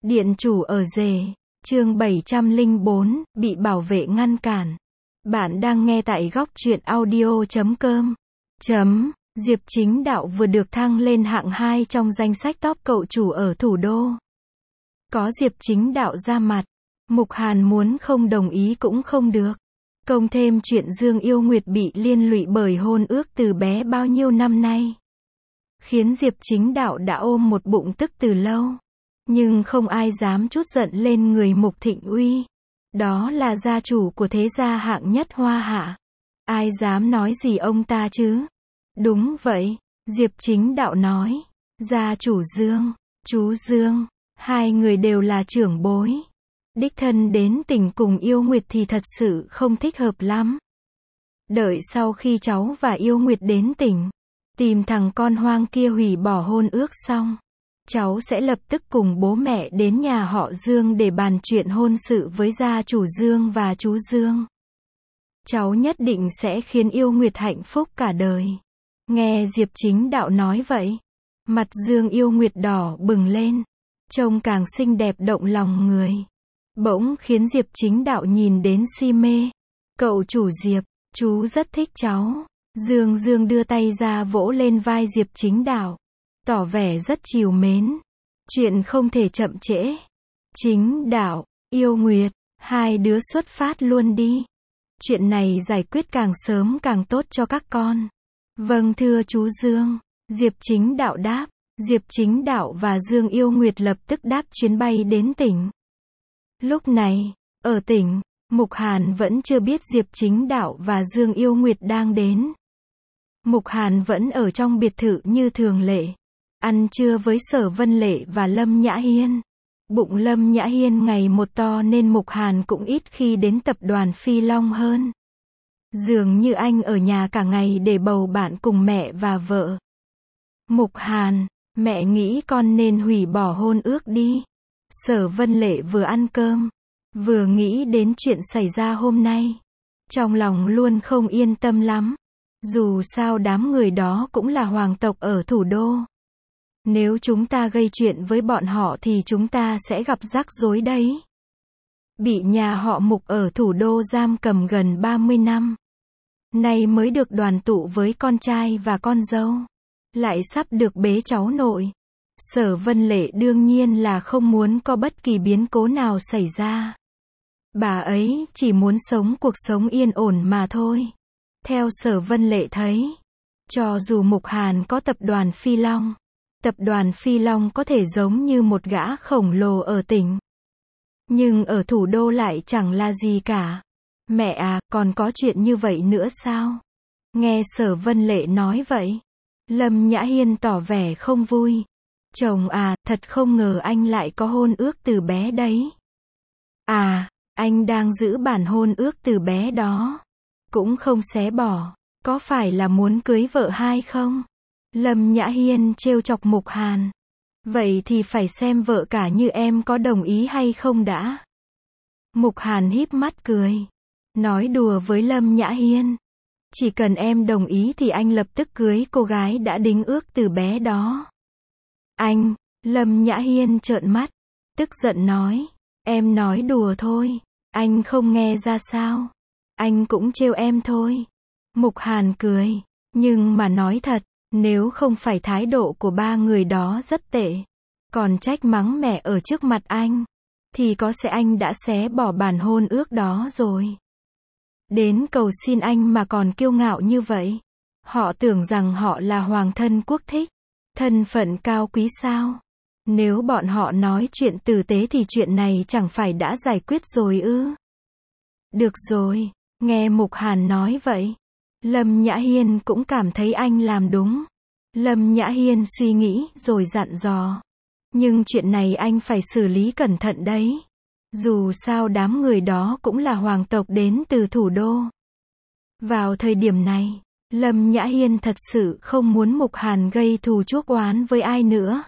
Điện chủ ở rể, chương 704, bị bảo vệ ngăn cản. Bạn đang nghe tại góc truyện audio.com. Diệp Chính Đạo vừa được thăng lên hạng 2 trong danh sách top cậu chủ ở thủ đô. Có Diệp Chính Đạo ra mặt, Mục Hàn muốn không đồng ý cũng không được. Cộng thêm chuyện Dương Yêu Nguyệt bị liên lụy bởi hôn ước từ bé bao nhiêu năm nay, khiến Diệp Chính Đạo đã ôm một bụng tức từ lâu. Nhưng không ai dám trút giận lên người Mục Thịnh Uy. Đó là gia chủ của thế gia hạng nhất Hoa Hạ. Ai dám nói gì ông ta chứ? Đúng vậy, Diệp Chính Đạo nói. Gia chủ Dương, chú Dương, hai người đều là trưởng bối. Đích thân đến tỉnh cùng Yêu Nguyệt thì thật sự không thích hợp lắm. Đợi sau khi cháu và Yêu Nguyệt đến tỉnh, tìm thằng con hoang kia hủy bỏ hôn ước xong, cháu sẽ lập tức cùng bố mẹ đến nhà họ Dương để bàn chuyện hôn sự với gia chủ Dương và chú Dương. Cháu nhất định sẽ khiến Yêu Nguyệt hạnh phúc cả đời. Nghe Diệp Chính Đạo nói vậy, mặt Dương Yêu Nguyệt đỏ bừng lên, trông càng xinh đẹp động lòng người. Bỗng khiến Diệp Chính Đạo nhìn đến si mê. Cậu chủ Diệp, chú rất thích cháu. Dương đưa tay ra vỗ lên vai Diệp Chính Đạo, tỏ vẻ rất trìu mến. Chuyện không thể chậm trễ. Chính Đạo, Yêu Nguyệt, hai đứa xuất phát luôn đi. Chuyện này giải quyết càng sớm càng tốt cho các con. Vâng thưa chú Dương. Diệp Chính Đạo đáp. Diệp Chính Đạo và Dương Yêu Nguyệt lập tức đáp chuyến bay đến tỉnh. Lúc này, ở tỉnh, Mục Hàn vẫn chưa biết Diệp Chính Đạo và Dương Yêu Nguyệt đang đến. Mục Hàn vẫn ở trong biệt thự như thường lệ, ăn trưa với Sở Vân Lệ và Lâm Nhã Hiên. Bụng Lâm Nhã Hiên ngày một to nên Mục Hàn cũng ít khi đến tập đoàn Phi Long hơn. Dường như anh ở nhà cả ngày để bầu bạn cùng mẹ và vợ. Mục Hàn, mẹ nghĩ con nên hủy bỏ hôn ước đi. Sở Vân Lệ vừa ăn cơm, vừa nghĩ đến chuyện xảy ra hôm nay. Trong lòng luôn không yên tâm lắm. Dù sao đám người đó cũng là hoàng tộc ở thủ đô. Nếu chúng ta gây chuyện với bọn họ thì chúng ta sẽ gặp rắc rối đấy. Bị nhà họ Mục ở thủ đô giam cầm gần 30 năm. Nay mới được đoàn tụ với con trai và con dâu. Lại sắp được bế cháu nội. Sở Vân Lệ đương nhiên là không muốn có bất kỳ biến cố nào xảy ra. Bà ấy chỉ muốn sống cuộc sống yên ổn mà thôi. Theo Sở Vân Lệ thấy, cho dù Mục Hàn có tập đoàn Phi Long có thể giống như một gã khổng lồ ở tỉnh, nhưng ở thủ đô lại chẳng là gì cả. Mẹ à, còn có chuyện như vậy nữa sao? Nghe Sở Vân Lệ nói vậy, Lâm Nhã Hiên tỏ vẻ không vui. Chồng à, thật không ngờ anh lại có hôn ước từ bé đấy. À, anh đang giữ bản hôn ước từ bé đó. Cũng không xé bỏ. Có phải là muốn cưới vợ hai không? Lâm Nhã Hiên trêu chọc Mục Hàn. Vậy thì phải xem vợ cả như em có đồng ý hay không đã. Mục Hàn híp mắt cười, nói đùa với Lâm Nhã Hiên. Chỉ cần em đồng ý thì anh lập tức cưới cô gái đã đính ước từ bé đó. Anh, Lâm Nhã Hiên trợn mắt, tức giận nói, em nói đùa thôi, anh không nghe ra sao? Anh cũng trêu em thôi. Mục Hàn cười, nhưng mà nói thật, nếu không phải thái độ của ba người đó rất tệ, còn trách mắng mẹ ở trước mặt anh, thì có sẽ anh đã xé bỏ bản hôn ước đó rồi. Đến cầu xin anh mà còn kiêu ngạo như vậy. Họ tưởng rằng họ là hoàng thân quốc thích, thân phận cao quý sao? Nếu bọn họ nói chuyện tử tế thì chuyện này chẳng phải đã giải quyết rồi ư? Được rồi, nghe Mục Hàn nói vậy, Lâm Nhã Hiên cũng cảm thấy anh làm đúng. Lâm Nhã Hiên suy nghĩ rồi dặn dò. Nhưng chuyện này anh phải xử lý cẩn thận đấy. Dù sao đám người đó cũng là hoàng tộc đến từ thủ đô. Vào thời điểm này, Lâm Nhã Hiên thật sự không muốn Mục Hàn gây thù chuốc oán với ai nữa.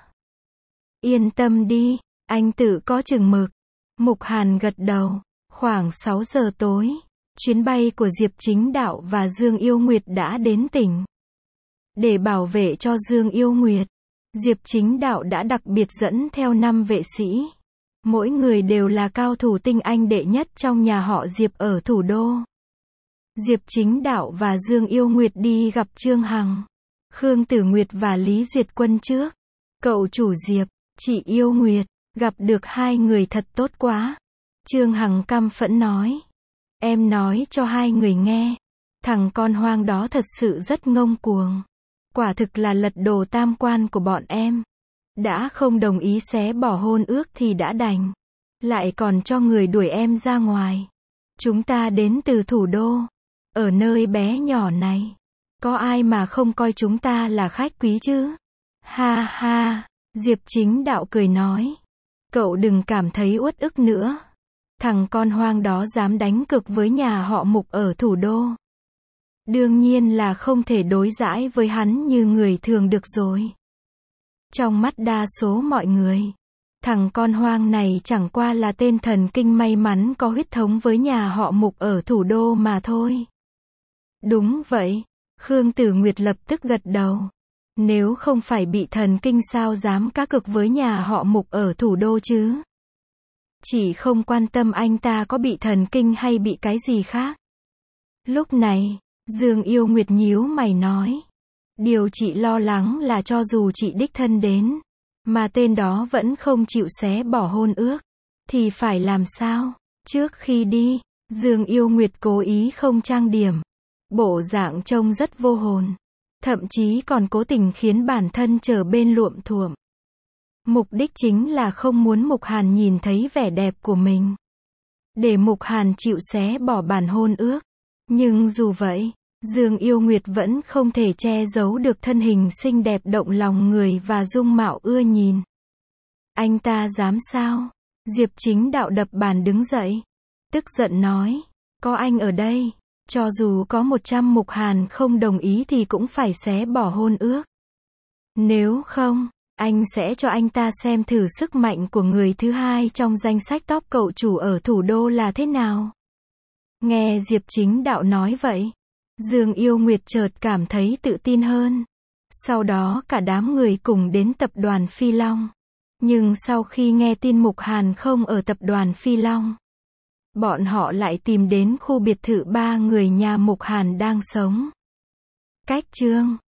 Yên tâm đi, anh tự có chừng mực. Mục Hàn gật đầu. Khoảng 6 giờ tối, chuyến bay của Diệp Chính Đạo và Dương Yêu Nguyệt đã đến tỉnh. Để bảo vệ cho Dương Yêu Nguyệt, Diệp Chính Đạo đã đặc biệt dẫn theo 5 vệ sĩ. Mỗi người đều là cao thủ tinh anh đệ nhất trong nhà họ Diệp ở thủ đô. Diệp Chính Đạo và Dương Yêu Nguyệt đi gặp Trương Hằng, Khương Tử Nguyệt và Lý Duyệt Quân trước. Cậu chủ Diệp, chị Yêu Nguyệt, gặp được hai người thật tốt quá. Trương Hằng căm phẫn nói. Em nói cho hai người nghe, thằng con hoang đó thật sự rất ngông cuồng. Quả thực là lật đổ tam quan của bọn em. Đã không đồng ý xé bỏ hôn ước thì đã đành, lại còn cho người đuổi em ra ngoài. Chúng ta đến từ thủ đô, ở nơi bé nhỏ này, có ai mà không coi chúng ta là khách quý chứ? Ha ha, Diệp Chính Đạo cười nói. Cậu đừng cảm thấy uất ức nữa. Thằng con hoang đó dám đánh cược với nhà họ Mục ở thủ đô. Đương nhiên là không thể đối đãi với hắn như người thường được rồi. Trong mắt đa số mọi người, thằng con hoang này chẳng qua là tên thần kinh may mắn có huyết thống với nhà họ Mục ở thủ đô mà thôi. Đúng vậy, Khương Tử Nguyệt lập tức gật đầu. Nếu không phải bị thần kinh sao dám cá cược với nhà họ Mục ở thủ đô chứ? Chỉ không quan tâm anh ta có bị thần kinh hay bị cái gì khác. Lúc này, Dương Yêu Nguyệt nhíu mày nói. Điều chị lo lắng là cho dù chị đích thân đến, mà tên đó vẫn không chịu xé bỏ hôn ước, thì phải làm sao? Trước khi đi, Dương Yêu Nguyệt cố ý không trang điểm. Bộ dạng trông rất vô hồn. Thậm chí còn cố tình khiến bản thân trở bên luộm thuộm. Mục đích chính là không muốn Mục Hàn nhìn thấy vẻ đẹp của mình. Để Mục Hàn chịu xé bỏ bản hôn ước. Nhưng dù vậy, Dương Yêu Nguyệt vẫn không thể che giấu được thân hình xinh đẹp động lòng người và dung mạo ưa nhìn. Anh ta dám sao? Diệp Chính Đạo đập bàn đứng dậy. Tức giận nói. Có anh ở đây, cho dù có 100 Mục Hàn không đồng ý thì cũng phải xé bỏ hôn ước. Nếu không, anh sẽ cho anh ta xem thử sức mạnh của người thứ hai trong danh sách top cậu chủ ở thủ đô là thế nào. Nghe Diệp Chính Đạo nói vậy, Dương Yêu Nguyệt chợt cảm thấy tự tin hơn. Sau đó cả đám người cùng đến tập đoàn Phi Long. Nhưng sau khi nghe tin Mục Hàn không ở tập đoàn Phi Long, bọn họ lại tìm đến khu biệt thự 3 người nhà Mục Hàn đang sống. Cách chương